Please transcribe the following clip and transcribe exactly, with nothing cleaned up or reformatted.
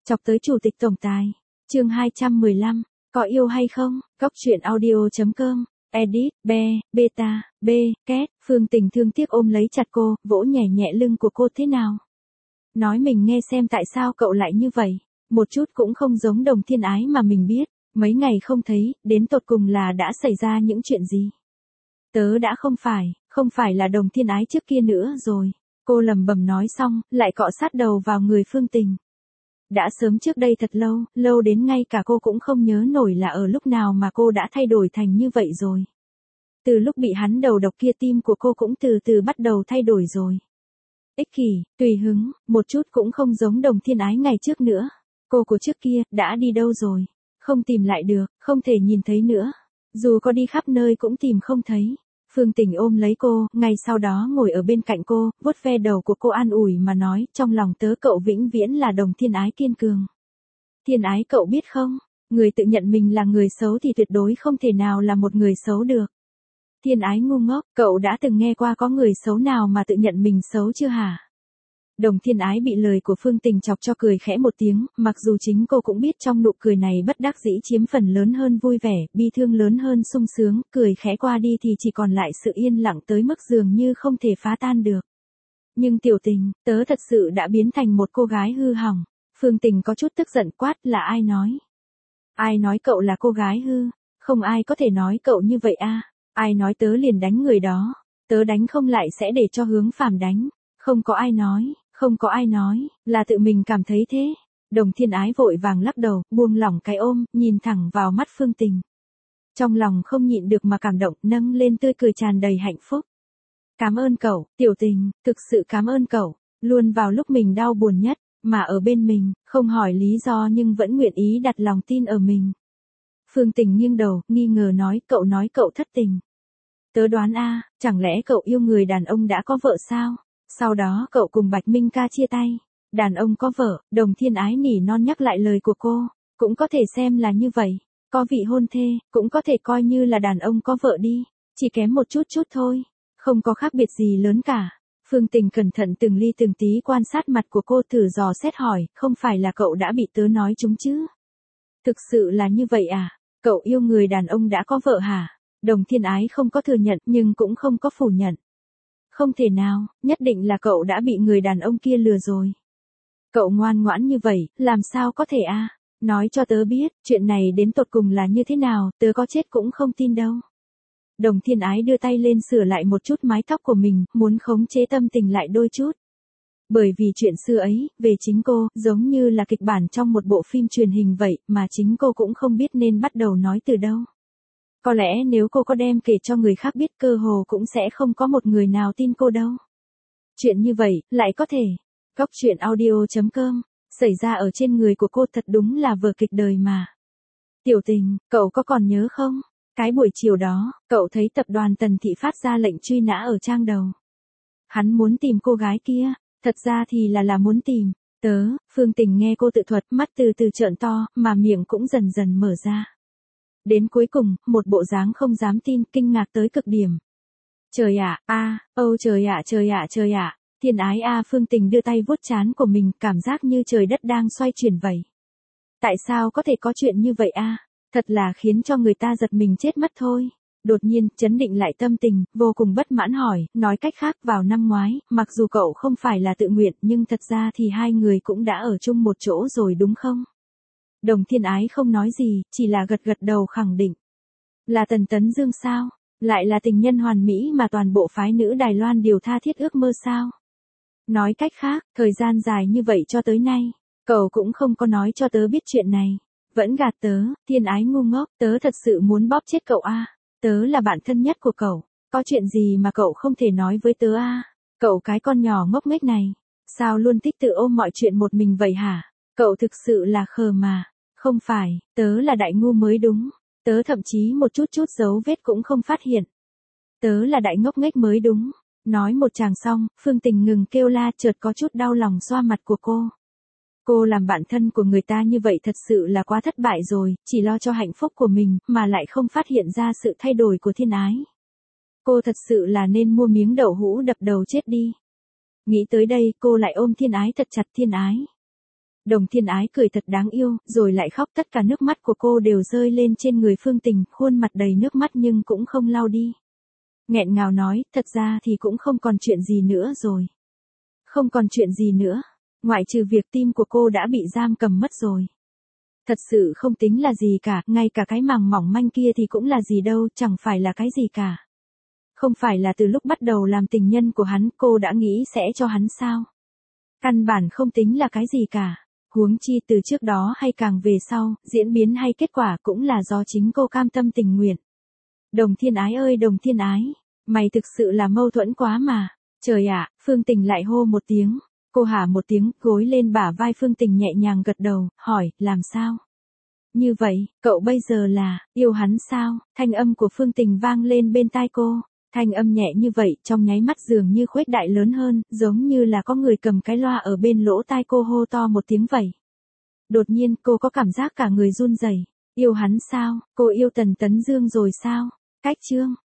Chọc tới chủ tịch tổng tài. Chương hai trăm mười lăm, có yêu hay không? Góc truyện audio chấm com. Edit, Be, Beta, B, Két. Phương Tình thương tiếc ôm lấy chặt cô, vỗ nhẹ nhẹ lưng của cô thế nào. Nói mình nghe xem tại sao cậu lại như vậy. Một chút cũng không giống Đồng Thiên Ái mà mình biết. Mấy ngày không thấy, đến tột cùng là đã xảy ra những chuyện gì? Tớ đã không phải, không phải là Đồng Thiên Ái trước kia nữa rồi. Cô lầm bầm nói xong, lại cọ sát đầu vào người Phương Tình. Đã sớm trước đây thật lâu, lâu đến ngay cả cô cũng không nhớ nổi là ở lúc nào mà cô đã thay đổi thành như vậy rồi. Từ lúc bị hắn đầu độc kia tim của cô cũng từ từ bắt đầu thay đổi rồi. Ích kỷ, tùy hứng, một chút cũng không giống Đồng Thiên Ái ngày trước nữa. Cô của trước kia, đã đi đâu rồi? Không tìm lại được, không thể nhìn thấy nữa. Dù có đi khắp nơi cũng tìm không thấy. Phương Tình ôm lấy cô, ngay sau đó ngồi ở bên cạnh cô, vuốt ve đầu của cô an ủi mà nói, trong lòng tớ cậu vĩnh viễn là Đồng Thiên Ái kiên cường. Thiên Ái cậu biết không, người tự nhận mình là người xấu thì tuyệt đối không thể nào là một người xấu được. Thiên Ái ngu ngốc, cậu đã từng nghe qua có người xấu nào mà tự nhận mình xấu chưa hả? Đồng Thiên Ái bị lời của Phương Tình chọc cho cười khẽ một tiếng, mặc dù chính cô cũng biết trong nụ cười này bất đắc dĩ chiếm phần lớn hơn vui vẻ, bi thương lớn hơn sung sướng, cười khẽ qua đi thì chỉ còn lại sự yên lặng tới mức dường như không thể phá tan được. Nhưng Tiểu Tình, tớ thật sự đã biến thành một cô gái hư hỏng. Phương Tình có chút tức giận quát, là ai nói? Ai nói cậu là cô gái hư? Không ai có thể nói cậu như vậy a. Ai nói tớ liền đánh người đó? Tớ đánh không lại sẽ để cho Hướng Phàm đánh. Không có ai nói. Không có ai nói, là tự mình cảm thấy thế. Đồng Thiên Ái vội vàng lắc đầu, buông lỏng cái ôm, nhìn thẳng vào mắt Phương Tình. Trong lòng không nhịn được mà cảm động, nâng lên tươi cười tràn đầy hạnh phúc. Cảm ơn cậu, Tiểu Tình, thực sự cảm ơn cậu, luôn vào lúc mình đau buồn nhất, mà ở bên mình, không hỏi lý do nhưng vẫn nguyện ý đặt lòng tin ở mình. Phương Tình nghiêng đầu, nghi ngờ nói, cậu nói cậu thất tình. Tớ đoán a, chẳng lẽ cậu yêu người đàn ông đã có vợ sao? Sau đó cậu cùng Bạch Minh Ca chia tay. Đàn ông có vợ, Đồng Thiên Ái nỉ non nhắc lại lời của cô. Cũng có thể xem là như vậy. Có vị hôn thê, cũng có thể coi như là đàn ông có vợ đi. Chỉ kém một chút chút thôi. Không có khác biệt gì lớn cả. Phương Tình cẩn thận từng ly từng tí quan sát mặt của cô, thử dò xét hỏi, không phải là cậu đã bị tớ nói trúng chứ? Thực sự là như vậy à? Cậu yêu người đàn ông đã có vợ hả? Đồng Thiên Ái không có thừa nhận nhưng cũng không có phủ nhận. Không thể nào, nhất định là cậu đã bị người đàn ông kia lừa rồi. Cậu ngoan ngoãn như vậy, làm sao có thể a? Nói cho tớ biết, chuyện này đến tột cùng là như thế nào, tớ có chết cũng không tin đâu. Đồng Thiên Ái đưa tay lên sửa lại một chút mái tóc của mình, muốn khống chế tâm tình lại đôi chút. Bởi vì chuyện xưa ấy, về chính cô, giống như là kịch bản trong một bộ phim truyền hình vậy, mà chính cô cũng không biết nên bắt đầu nói từ đâu. Có lẽ nếu cô có đem kể cho người khác biết cơ hồ cũng sẽ không có một người nào tin cô đâu. Chuyện như vậy, lại có thể. Góc truyện audio chấm com, xảy ra ở trên người của cô thật đúng là vở kịch đời mà. Tiểu Tình, cậu có còn nhớ không? Cái buổi chiều đó, cậu thấy tập đoàn Tần Thị phát ra lệnh truy nã ở trang đầu. Hắn muốn tìm cô gái kia, thật ra thì là là muốn tìm. Tớ, Phương Tình nghe cô tự thuật, mắt từ từ trợn to, mà miệng cũng dần dần mở ra. Đến cuối cùng, một bộ dáng không dám tin, kinh ngạc tới cực điểm. Trời ạ, a, âu trời ạ trời ạ trời ạ, Thiên Ái a. Phương Tình đưa tay vuốt trán của mình, cảm giác như trời đất đang xoay chuyển vậy. Tại sao có thể có chuyện như vậy a? Thật là khiến cho người ta giật mình chết mất thôi. Đột nhiên, chấn định lại tâm tình, vô cùng bất mãn hỏi, nói cách khác vào năm ngoái, mặc dù cậu không phải là tự nguyện nhưng thật ra thì hai người cũng đã ở chung một chỗ rồi đúng không? Đồng Thiên Ái không nói gì, chỉ là gật gật đầu khẳng định. Là Tần Tấn Dương sao? Lại là tình nhân hoàn mỹ mà toàn bộ phái nữ Đài Loan đều tha thiết ước mơ sao? Nói cách khác, thời gian dài như vậy cho tới nay, cậu cũng không có nói cho tớ biết chuyện này. Vẫn gạt tớ, Thiên Ái ngu ngốc, tớ thật sự muốn bóp chết cậu a. Tớ là bạn thân nhất của cậu, có chuyện gì mà cậu không thể nói với tớ a? Cậu cái con nhỏ ngốc nghếch này, sao luôn thích tự ôm mọi chuyện một mình vậy hả? Cậu thực sự là khờ mà. Không phải, tớ là đại ngu mới đúng. Tớ thậm chí một chút chút dấu vết cũng không phát hiện. Tớ là đại ngốc nghếch mới đúng. Nói một tràng xong, Phương Tình ngừng kêu la, chợt có chút đau lòng xoa mặt của cô. Cô làm bạn thân của người ta như vậy thật sự là quá thất bại rồi, chỉ lo cho hạnh phúc của mình, mà lại không phát hiện ra sự thay đổi của Thiên Ái. Cô thật sự là nên mua miếng đậu hũ đập đầu chết đi. Nghĩ tới đây, cô lại ôm Thiên Ái thật chặt. Thiên Ái. Đồng Thiên Ái cười thật đáng yêu, rồi lại khóc, tất cả nước mắt của cô đều rơi lên trên người Phương Tình, khuôn mặt đầy nước mắt nhưng cũng không lau đi. Nghẹn ngào nói, thật ra thì cũng không còn chuyện gì nữa rồi. Không còn chuyện gì nữa, ngoại trừ việc tim của cô đã bị giam cầm mất rồi. Thật sự không tính là gì cả, ngay cả cái màng mỏng manh kia thì cũng là gì đâu, chẳng phải là cái gì cả. Không phải là từ lúc bắt đầu làm tình nhân của hắn cô đã nghĩ sẽ cho hắn sao? Căn bản không tính là cái gì cả. Huống chi từ trước đó hay càng về sau, diễn biến hay kết quả cũng là do chính cô cam tâm tình nguyện. Đồng Thiên Ái ơi Đồng Thiên Ái, mày thực sự là mâu thuẫn quá mà. Trời ạ, Phương Tình lại hô một tiếng. Cô hả một tiếng, gối lên bả vai Phương Tình nhẹ nhàng gật đầu, hỏi, làm sao? Như vậy, cậu bây giờ là, yêu hắn sao? Thanh âm của Phương Tình vang lên bên tai cô. Thanh âm nhẹ như vậy, trong nháy mắt dường như khuếch đại lớn hơn, giống như là có người cầm cái loa ở bên lỗ tai cô hô to một tiếng vậy. Đột nhiên, cô có cảm giác cả người run rẩy. Yêu hắn sao? Cô yêu Tần Tấn Dương rồi sao? Cách chương